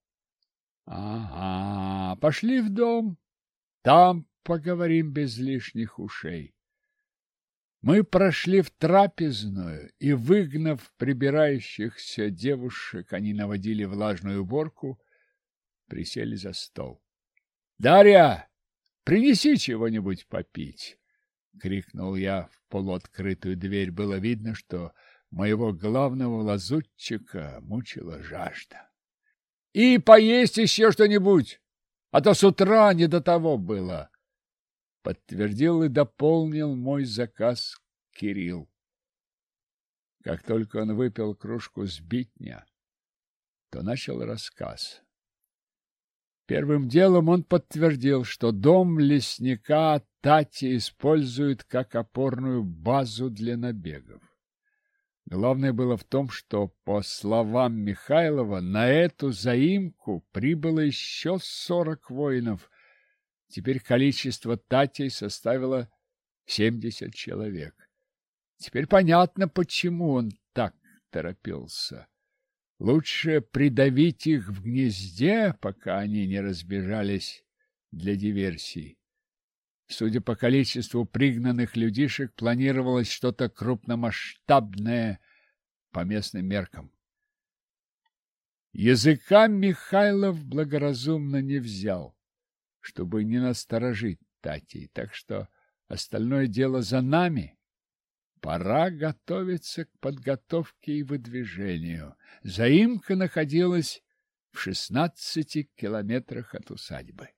Ага, пошли в дом. Там поговорим без лишних ушей. Мы прошли в трапезную, и, выгнав прибирающихся девушек, они наводили влажную уборку, присели за стол. — Дарья, принеси чего-нибудь попить! — крикнул я в полуоткрытую дверь. Было видно, что моего главного лазутчика мучила жажда. — И поесть еще что-нибудь, а то с утра не до того было, — подтвердил и дополнил мой заказ Кирилл. Как только он выпил кружку сбитня, то начал рассказ. Первым делом он подтвердил, что дом лесника Тати используют как опорную базу для набегов. Главное было в том, что, по словам Михайлова, на эту заимку прибыло еще сорок воинов. Теперь количество татей составило семьдесят человек. Теперь понятно, почему он так торопился. Лучше придавить их в гнезде, пока они не разбежались для диверсий. Судя по количеству пригнанных людишек, планировалось что-то крупномасштабное по местным меркам. Языка Михайлов благоразумно не взял, чтобы не насторожить татей, так что остальное дело за нами. Пора готовиться к подготовке и выдвижению. Заимка находилась в шестнадцати километрах от усадьбы.